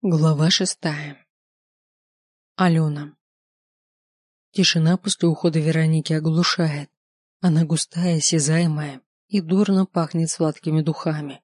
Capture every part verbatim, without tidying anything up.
Глава шестая. Алена. Тишина после ухода Вероники оглушает. Она густая, осязаемая и дурно пахнет сладкими духами.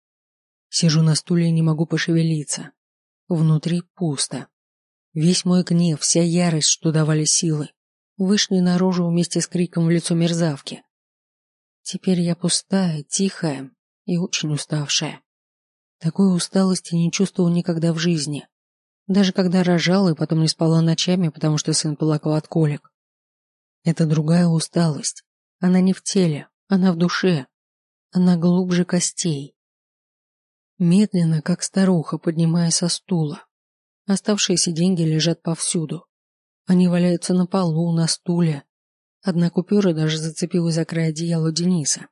Сижу на стуле и не могу пошевелиться. Внутри пусто. Весь мой гнев, вся ярость, что давали силы, вышли наружу вместе с криком в лицо мерзавки. Теперь я пустая, тихая и очень уставшая. Такой усталости не чувствовал никогда в жизни. Даже когда рожала и потом не спала ночами, потому что сын плакал от колик. Это другая усталость. Она не в теле, она в душе. Она глубже костей. Медленно, как старуха, поднимаясь со стула. Оставшиеся деньги лежат повсюду. Они валяются на полу, на стуле. Одна купюра даже зацепилась за край одеяла Дениса.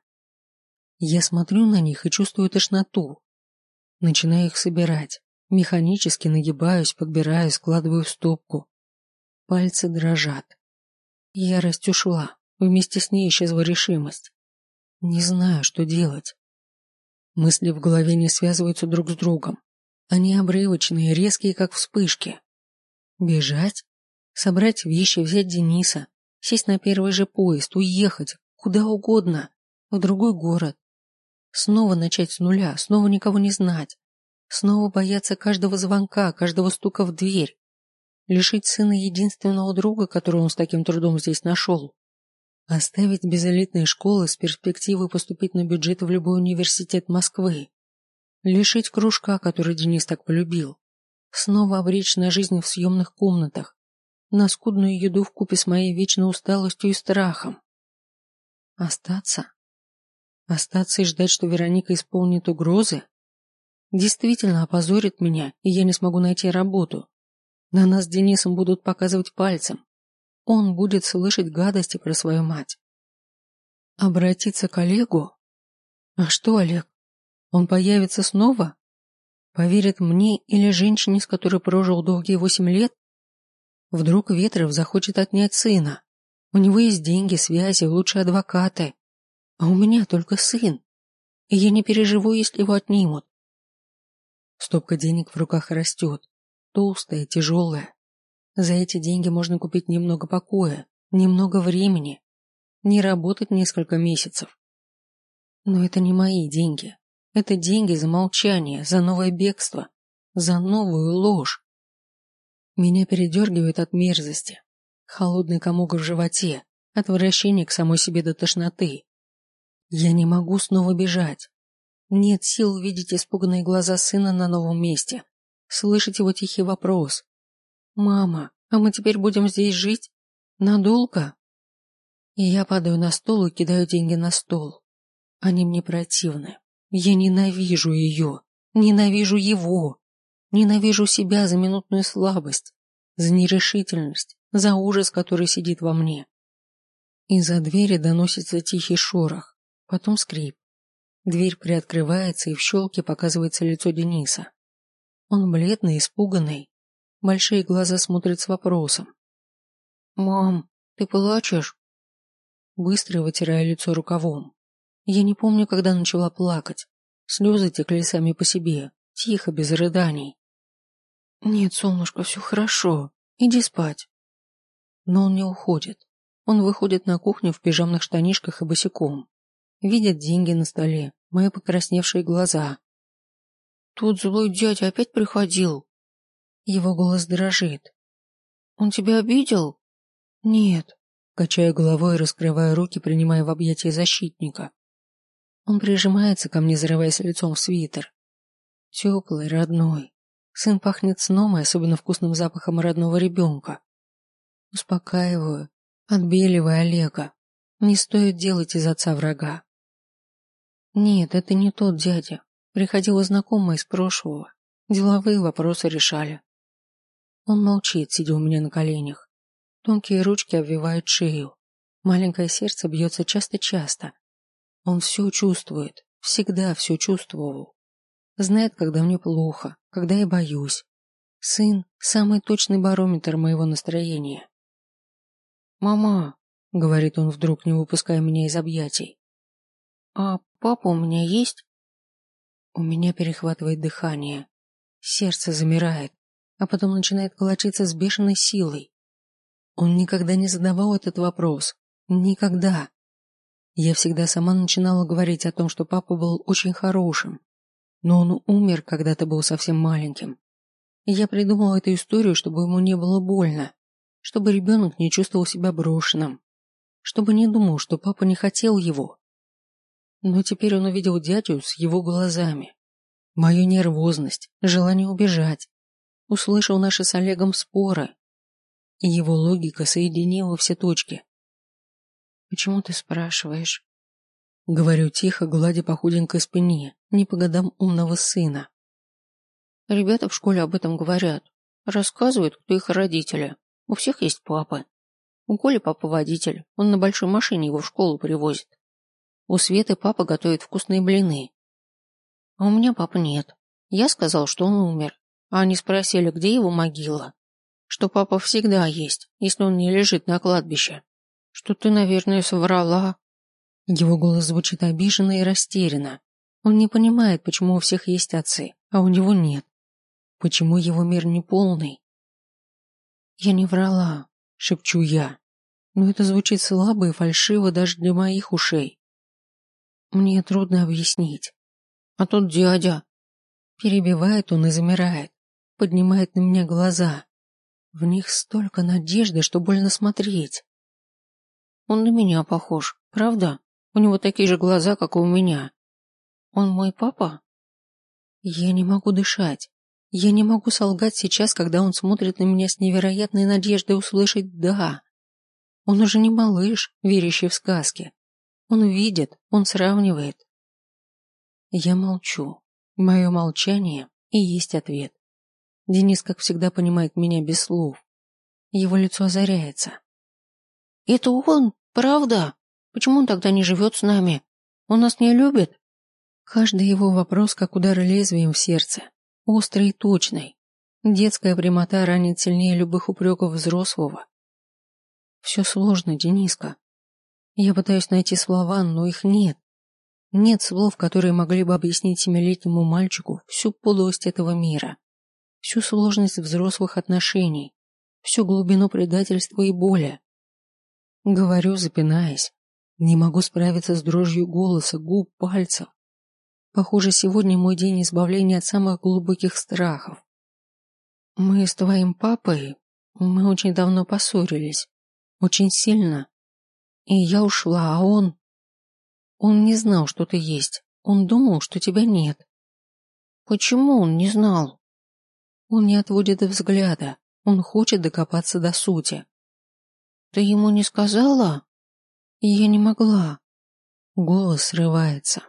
Я смотрю на них и чувствую тошноту. Начинаю их собирать. Механически нагибаюсь, подбираю, складываю в стопку. Пальцы дрожат. Ярость ушла. Вместе с ней исчезла решимость. Не знаю, что делать. Мысли в голове не связываются друг с другом. Они обрывочные, резкие, как вспышки. Бежать? Собрать вещи, взять Дениса, сесть на первый же поезд, уехать, куда угодно, в другой город. Снова начать с нуля, снова никого не знать. Снова бояться каждого звонка, каждого стука в дверь. Лишить сына единственного друга, которого он с таким трудом здесь нашел. Оставить без элитной школы с перспективой поступить на бюджет в любой университет Москвы. Лишить кружка, который Денис так полюбил. Снова обречь на жизнь в съемных комнатах. На скудную еду вкупе с моей вечной усталостью и страхом. Остаться? Остаться и ждать, что Вероника исполнит угрозы? Действительно опозорит меня, и я не смогу найти работу. На нас с Денисом будут показывать пальцем. Он будет слышать гадости про свою мать. Обратиться к Олегу? А что Олег? Он появится снова? Поверит мне или женщине, с которой прожил долгие восемь лет? Вдруг Ветров захочет отнять сына. У него есть деньги, связи, лучшие адвокаты. А у меня только сын. И я не переживу, если его отнимут. Стопка денег в руках растет. Толстая, тяжелая. За эти деньги можно купить немного покоя, немного времени. Не работать несколько месяцев. Но это не мои деньги. Это деньги за молчание, за новое бегство, за новую ложь. Меня передергивает от мерзости. Холодный комок в животе, отвращение к самой себе до тошноты. Я не могу снова бежать. Нет сил видеть испуганные глаза сына на новом месте, слышать его тихий вопрос. «Мама, а мы теперь будем здесь жить? Надолго?» И я падаю на стол и кидаю деньги на стол. Они мне противны. Я ненавижу ее, ненавижу его, ненавижу себя за минутную слабость, за нерешительность, за ужас, который сидит во мне. Из-за двери доносится тихий шорох, потом скрип. Дверь приоткрывается, и в щелке показывается лицо Дениса. Он бледный, испуганный. Большие глаза смотрят с вопросом. «Мам, ты плачешь?» Быстро вытираю лицо рукавом. Я не помню, когда начала плакать. Слезы текли сами по себе, тихо, без рыданий. «Нет, солнышко, все хорошо. Иди спать». Но он не уходит. Он выходит на кухню в пижамных штанишках и босиком. Видят деньги на столе, мои покрасневшие глаза. «Тут злой дядя опять приходил?» Его голос дрожит. «Он тебя обидел?» «Нет», качаю головой и раскрываю руки, принимая в объятия защитника. Он прижимается ко мне, зарываясь лицом в свитер. Теплый, родной. Сын пахнет сном и особенно вкусным запахом родного ребенка. Успокаиваю, отбеливая Олега. Не стоит делать из отца врага. Нет, это не тот дядя. Приходила знакомая из прошлого. Деловые вопросы решали. Он молчит, сидя у меня на коленях. Тонкие ручки обвивают шею. Маленькое сердце бьется часто-часто. Он все чувствует, всегда все чувствовал. Знает, когда мне плохо, когда я боюсь. Сын – самый точный барометр моего настроения. «Мама», – говорит он вдруг, не выпуская меня из объятий. «А папа у меня есть?» У меня перехватывает дыхание. Сердце замирает, а потом начинает колотиться с бешеной силой. Он никогда не задавал этот вопрос. Никогда. Я всегда сама начинала говорить о том, что папа был очень хорошим. Но он умер, когда ты был совсем маленьким. И я придумала эту историю, чтобы ему не было больно, чтобы ребенок не чувствовал себя брошенным, чтобы не думал, что папа не хотел его. Но теперь он увидел дядю с его глазами. Мою нервозность, желание убежать. Услышал наши с Олегом споры. И его логика соединила все точки. «Почему ты спрашиваешь?» Говорю тихо, гладя по худенькой спине, не по годам умного сына. Ребята в школе об этом говорят. Рассказывают, кто их родители. У всех есть папы. У Коли папа водитель, он на большой машине его в школу привозит. У Светы папа готовит вкусные блины. А у меня папы нет. Я сказал, что он умер. А они спросили, где его могила. Что папа всегда есть, если он не лежит на кладбище. Что ты, наверное, соврала. Его голос звучит обиженно и растерянно. Он не понимает, почему у всех есть отцы, а у него нет. Почему его мир не полный? Я не врала, шепчу я. Но это звучит слабо и фальшиво даже для моих ушей. Мне трудно объяснить. А тут дядя. Перебивает он и замирает. Поднимает на меня глаза. В них столько надежды, что больно смотреть. Он на меня похож, правда? У него такие же глаза, как и у меня. Он мой папа? Я не могу дышать. Я не могу солгать сейчас, когда он смотрит на меня с невероятной надеждой услышать «да». Он уже не малыш, верящий в сказки. Он видит, он сравнивает. Я молчу. Мое молчание и есть ответ. Денис, как всегда, понимает меня без слов. Его лицо озаряется. «Это он? Правда? Почему он тогда не живет с нами? Он нас не любит?» Каждый его вопрос, как удар лезвием в сердце. Острый и точный. Детская прямота ранит сильнее любых упреков взрослого. Все сложно, Дениска. Я пытаюсь найти слова, но их нет. Нет слов, которые могли бы объяснить семилетнему мальчику всю подлость этого мира, всю сложность взрослых отношений, всю глубину предательства и боли. Говорю, запинаясь. Не могу справиться с дрожью голоса, губ, пальцев. Похоже, сегодня мой день избавления от самых глубоких страхов. Мы с твоим папой, мы очень давно поссорились. Очень сильно. И я ушла, а он... Он не знал, что ты есть. Он думал, что тебя нет. Почему он не знал? Он не отводит взгляда. Он хочет докопаться до сути. Ты ему не сказала? Я не могла. Голос срывается.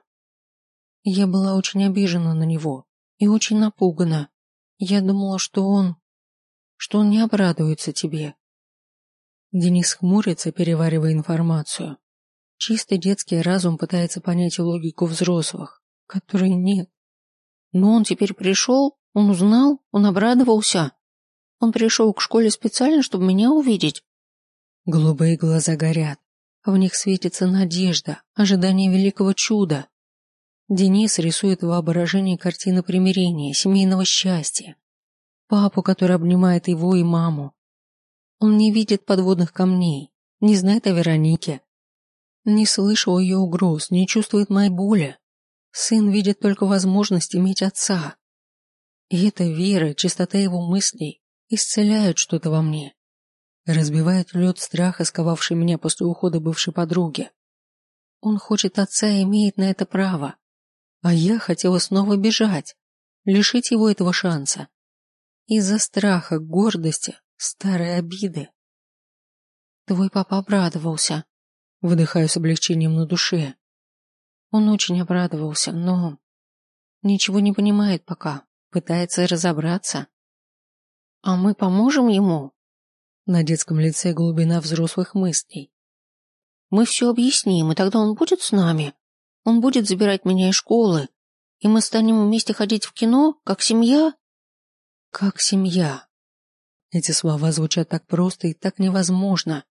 Я была очень обижена на него и очень напугана. Я думала, что он... что он не обрадуется тебе. Денис хмурится, переваривая информацию. Чистый детский разум пытается понять логику взрослых, которой нет. Но он теперь пришел, он узнал, он обрадовался. Он пришел к школе специально, чтобы меня увидеть. Голубые глаза горят. В них светится надежда, ожидание великого чуда. Денис рисует в воображении картины примирения, семейного счастья. Папу, который обнимает его и маму. Он не видит подводных камней, не знает о Веронике. Не слышал ее угроз, не чувствует моей боли. Сын видит только возможность иметь отца. И эта вера, чистота его мыслей исцеляют что-то во мне. Разбивает лед страха, сковавший меня после ухода бывшей подруги. Он хочет отца и имеет на это право. А я хотела снова бежать, лишить его этого шанса. Из-за страха, гордости, старой обиды. Твой папа обрадовался. Выдыхаю с облегчением на душе. Он очень обрадовался, но... Ничего не понимает пока, пытается разобраться. А мы поможем ему? На детском лице глубина взрослых мыслей. Мы все объясним, и тогда он будет с нами. Он будет забирать меня из школы, и мы станем вместе ходить в кино, как семья? Как семья. Эти слова звучат так просто и так невозможно.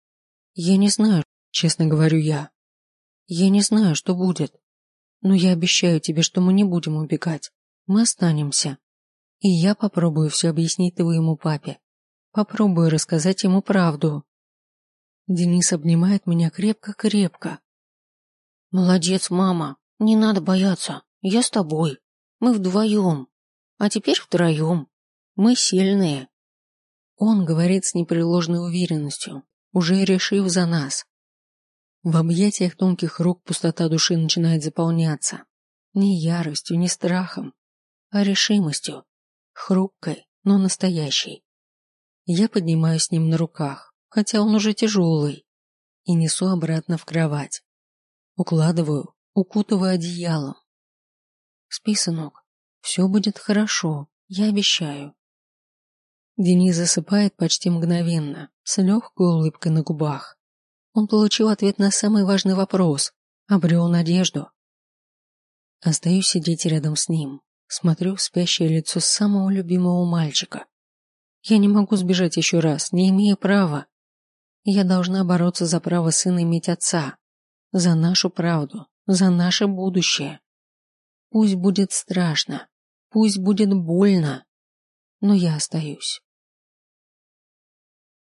Я не знаю, честно говорю я. Я не знаю, что будет. Но я обещаю тебе, что мы не будем убегать. Мы останемся. И я попробую все объяснить твоему папе. Попробую рассказать ему правду. Денис обнимает меня крепко-крепко. Молодец, мама. Не надо бояться. Я с тобой. Мы вдвоем. А теперь втроем. Мы сильные. Он говорит с непреложной уверенностью, уже решив за нас. В объятиях тонких рук пустота души начинает заполняться. Не яростью, не страхом, а решимостью. Хрупкой, но настоящей. Я поднимаюсь с ним на руках, хотя он уже тяжелый, и несу обратно в кровать. Укладываю, укутываю одеялом. Спи, сынок, все будет хорошо, я обещаю. Денис засыпает почти мгновенно, с легкой улыбкой на губах. Он получил ответ на самый важный вопрос, обрел надежду. Остаюсь сидеть рядом с ним, смотрю в спящее лицо самого любимого мальчика. Я не могу сбежать еще раз, не имея права. Я должна бороться за право сына иметь отца, за нашу правду, за наше будущее. Пусть будет страшно, пусть будет больно, но я остаюсь.